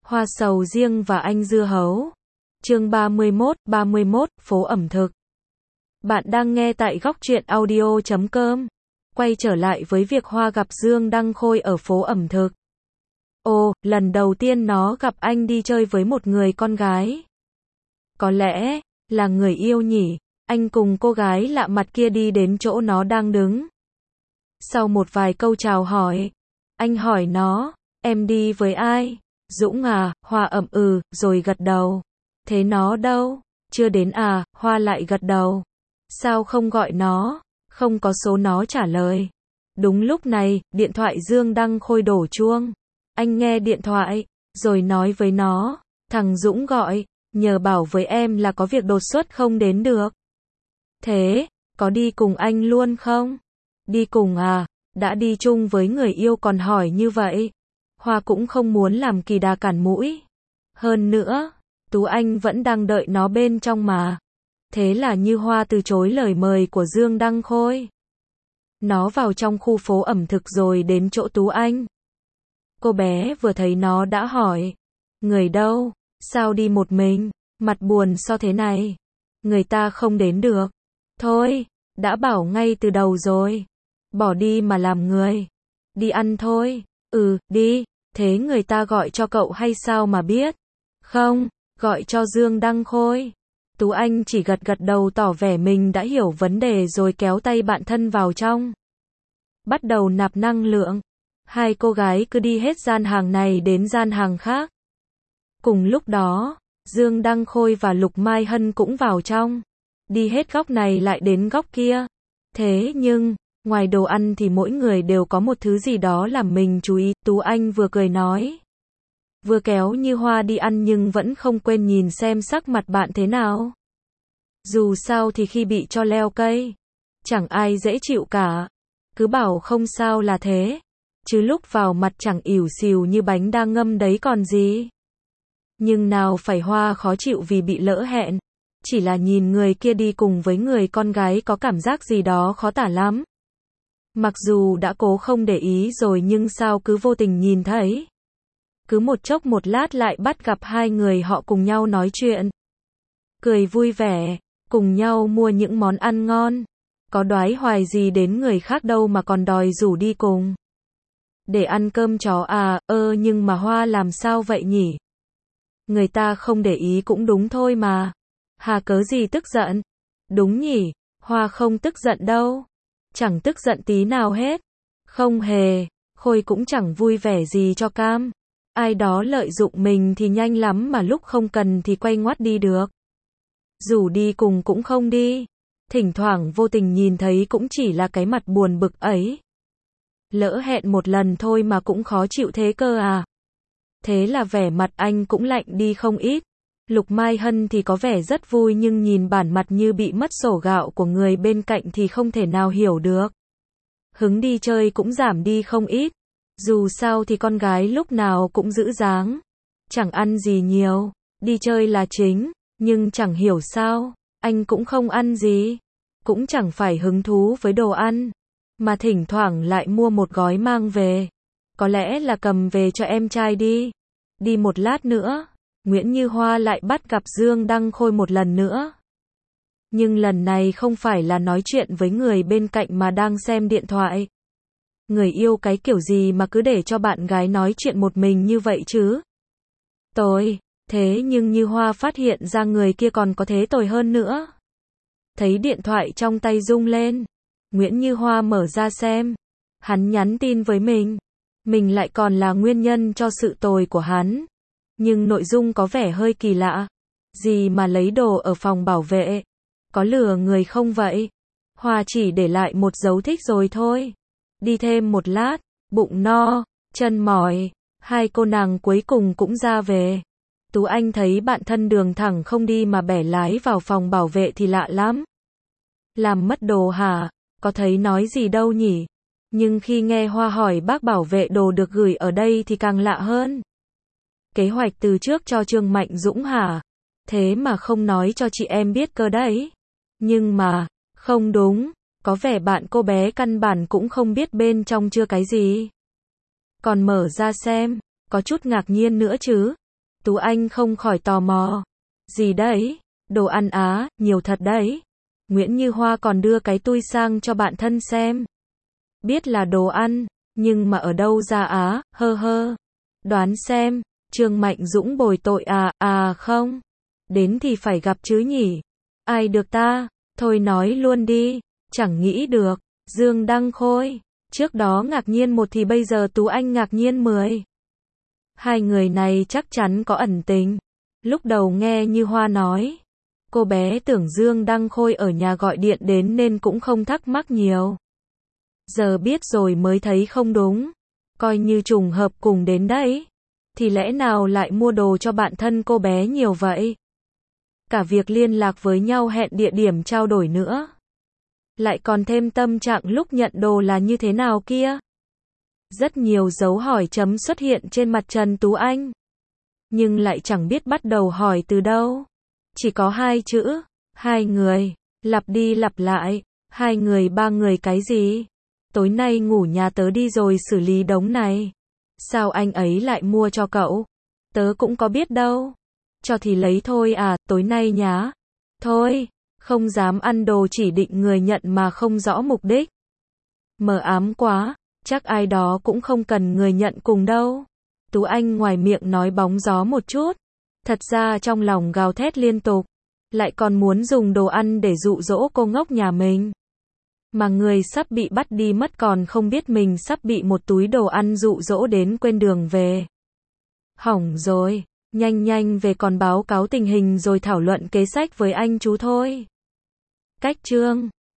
Hoa sầu riêng và anh dưa hấu. Chương 31, phố ẩm thực. Bạn đang nghe tại góc truyện audio.com. Quay trở lại với việc Hoa gặp Dương Đăng Khôi ở phố ẩm thực. Ồ, lần đầu tiên nó gặp anh đi chơi với một người con gái. Có lẽ là người yêu nhỉ. Anh cùng cô gái lạ mặt kia đi đến chỗ nó đang đứng. Sau một vài câu chào hỏi, anh hỏi nó, em đi với ai? Dũng à? Hoa ậm rồi gật đầu. Thế nó đâu? Chưa đến à? Hoa lại gật đầu. Sao không gọi nó? Không có số nó trả lời. Đúng lúc này, điện thoại Dương Đăng Khôi đổ chuông. Anh nghe điện thoại, rồi nói với nó, thằng Dũng gọi, nhờ bảo với em là có việc đột xuất không đến được. Thế, có đi cùng anh luôn không? Đi cùng à? Đã đi chung với người yêu còn hỏi như vậy. Hoa cũng không muốn làm kỳ đà cản mũi. Hơn nữa, Tú Anh vẫn đang đợi nó bên trong mà. Thế là như Hoa từ chối lời mời của Dương Đăng Khôi. Nó vào trong khu phố ẩm thực rồi đến chỗ Tú Anh. Cô bé vừa thấy nó đã hỏi, người đâu? Sao đi một mình? Mặt buồn sao thế này? Người ta không đến được. Thôi, đã bảo ngay từ đầu rồi. Bỏ đi mà làm người. Đi ăn thôi. Đi. Thế người ta gọi cho cậu hay sao mà biết? Không, gọi cho Dương Đăng Khôi. Tú Anh chỉ gật gật đầu tỏ vẻ mình đã hiểu vấn đề rồi kéo tay bạn thân vào trong. Bắt đầu nạp năng lượng. Hai cô gái cứ đi hết gian hàng này đến gian hàng khác. Cùng lúc đó, Dương Đăng Khôi và Lục Mai Hân cũng vào trong. Đi hết góc này lại đến góc kia. Thế nhưng, ngoài đồ ăn thì mỗi người đều có một thứ gì đó làm mình chú ý. Tú Anh vừa cười nói, vừa kéo Như Hoa đi ăn nhưng vẫn không quên nhìn xem sắc mặt bạn thế nào. Dù sao thì khi bị cho leo cây, chẳng ai dễ chịu cả. Cứ bảo không sao là thế. Chứ lúc vào mặt chẳng ỉu xìu như bánh đang ngâm đấy còn gì. Nhưng nào phải Hoa khó chịu vì bị lỡ hẹn. Chỉ là nhìn người kia đi cùng với người con gái có cảm giác gì đó khó tả lắm. Mặc dù đã cố không để ý rồi nhưng sao cứ vô tình nhìn thấy. Cứ một chốc một lát lại bắt gặp hai người họ cùng nhau nói chuyện. Cười vui vẻ, cùng nhau mua những món ăn ngon. Có đoái hoài gì đến người khác đâu mà còn đòi rủ đi cùng. Để ăn cơm chó à? Nhưng mà Hoa làm sao vậy nhỉ? Người ta không để ý cũng đúng thôi mà. Hà cớ gì tức giận? Đúng nhỉ, Hoa không tức giận đâu. Chẳng tức giận tí nào hết. Không hề, Khôi cũng chẳng vui vẻ gì cho cam. Ai đó lợi dụng mình thì nhanh lắm mà lúc không cần thì quay ngoắt đi được. Rủ đi cùng cũng không đi. Thỉnh thoảng vô tình nhìn thấy cũng chỉ là cái mặt buồn bực ấy. Lỡ hẹn một lần thôi mà cũng khó chịu thế cơ à? Thế là vẻ mặt anh cũng lạnh đi không ít. Lục Mai Hân thì có vẻ rất vui nhưng nhìn bản mặt như bị mất sổ gạo của người bên cạnh thì không thể nào hiểu được. Hứng đi chơi cũng giảm đi không ít. Dù sao thì con gái lúc nào cũng giữ dáng. Chẳng ăn gì nhiều, đi chơi là chính, nhưng chẳng hiểu sao, anh cũng không ăn gì. Cũng chẳng phải hứng thú với đồ ăn, mà thỉnh thoảng lại mua một gói mang về. Có lẽ là cầm về cho em trai đi. Đi một lát nữa, Nguyễn Như Hoa lại bắt gặp Dương Đăng Khôi một lần nữa. Nhưng lần này không phải là nói chuyện với người bên cạnh mà đang xem điện thoại. Người yêu cái kiểu gì mà cứ để cho bạn gái nói chuyện một mình như vậy chứ? Tồi, thế nhưng Như Hoa phát hiện ra người kia còn có thế tồi hơn nữa. Thấy điện thoại trong tay rung lên, Nguyễn Như Hoa mở ra xem. Hắn nhắn tin với mình lại còn là nguyên nhân cho sự tồi của hắn. Nhưng nội dung có vẻ hơi kỳ lạ. Gì mà lấy đồ ở phòng bảo vệ? Có lừa người không vậy? Hoa chỉ để lại một dấu thích rồi thôi. Đi thêm một lát, bụng no, chân mỏi, hai cô nàng cuối cùng cũng ra về. Tú Anh thấy bạn thân đường thẳng không đi mà bẻ lái vào phòng bảo vệ thì lạ lắm. Làm mất đồ hả? Có thấy nói gì đâu nhỉ? Nhưng khi nghe Hoa hỏi bác bảo vệ đồ được gửi ở đây thì càng lạ hơn. Kế hoạch từ trước cho Trương Mạnh Dũng hả? Thế mà không nói cho chị em biết cơ đấy. Nhưng mà, không đúng, có vẻ bạn cô bé căn bản cũng không biết bên trong chưa cái gì. Còn mở ra xem, có chút ngạc nhiên nữa chứ. Tú Anh không khỏi tò mò. Gì đấy? Đồ ăn á, nhiều thật đấy. Nguyễn Như Hoa còn đưa cái tui sang cho bạn thân xem. Biết là đồ ăn, nhưng mà ở đâu ra á, hơ hơ. Đoán xem, Trương Mạnh Dũng bồi tội à không. Đến thì phải gặp chứ nhỉ. Ai được ta, thôi nói luôn đi, chẳng nghĩ được. Dương Đăng Khôi, trước đó ngạc nhiên một thì bây giờ Tú Anh ngạc nhiên 10. Hai người này chắc chắn có ẩn tình. Lúc đầu nghe Như Hoa nói, cô bé tưởng Dương Đăng Khôi ở nhà gọi điện đến nên cũng không thắc mắc nhiều. Giờ biết rồi mới thấy không đúng. Coi như trùng hợp cùng đến đấy. Thì lẽ nào lại mua đồ cho bạn thân cô bé nhiều vậy? Cả việc liên lạc với nhau hẹn địa điểm trao đổi nữa. Lại còn thêm tâm trạng lúc nhận đồ là như thế nào kia? Rất nhiều dấu hỏi chấm xuất hiện trên mặt Trần Tú Anh. Nhưng lại chẳng biết bắt đầu hỏi từ đâu. Chỉ có hai chữ, hai người, lặp đi lặp lại, hai người ba người cái gì? Tối nay ngủ nhà tớ đi rồi xử lý đống này. Sao anh ấy lại mua cho cậu? Tớ cũng có biết đâu. Cho thì lấy thôi à, tối nay nhá. Thôi, không dám ăn đồ chỉ định người nhận mà không rõ mục đích. Mờ ám quá, chắc ai đó cũng không cần người nhận cùng đâu. Tú Anh ngoài miệng nói bóng gió một chút, thật ra trong lòng gào thét liên tục, lại còn muốn dùng đồ ăn để dụ dỗ cô ngốc nhà mình. Mà người sắp bị bắt đi mất còn không biết mình sắp bị một túi đồ ăn dụ dỗ đến quên đường về. Hỏng rồi, nhanh về còn báo cáo tình hình rồi thảo luận kế sách với anh chú thôi. Cách chương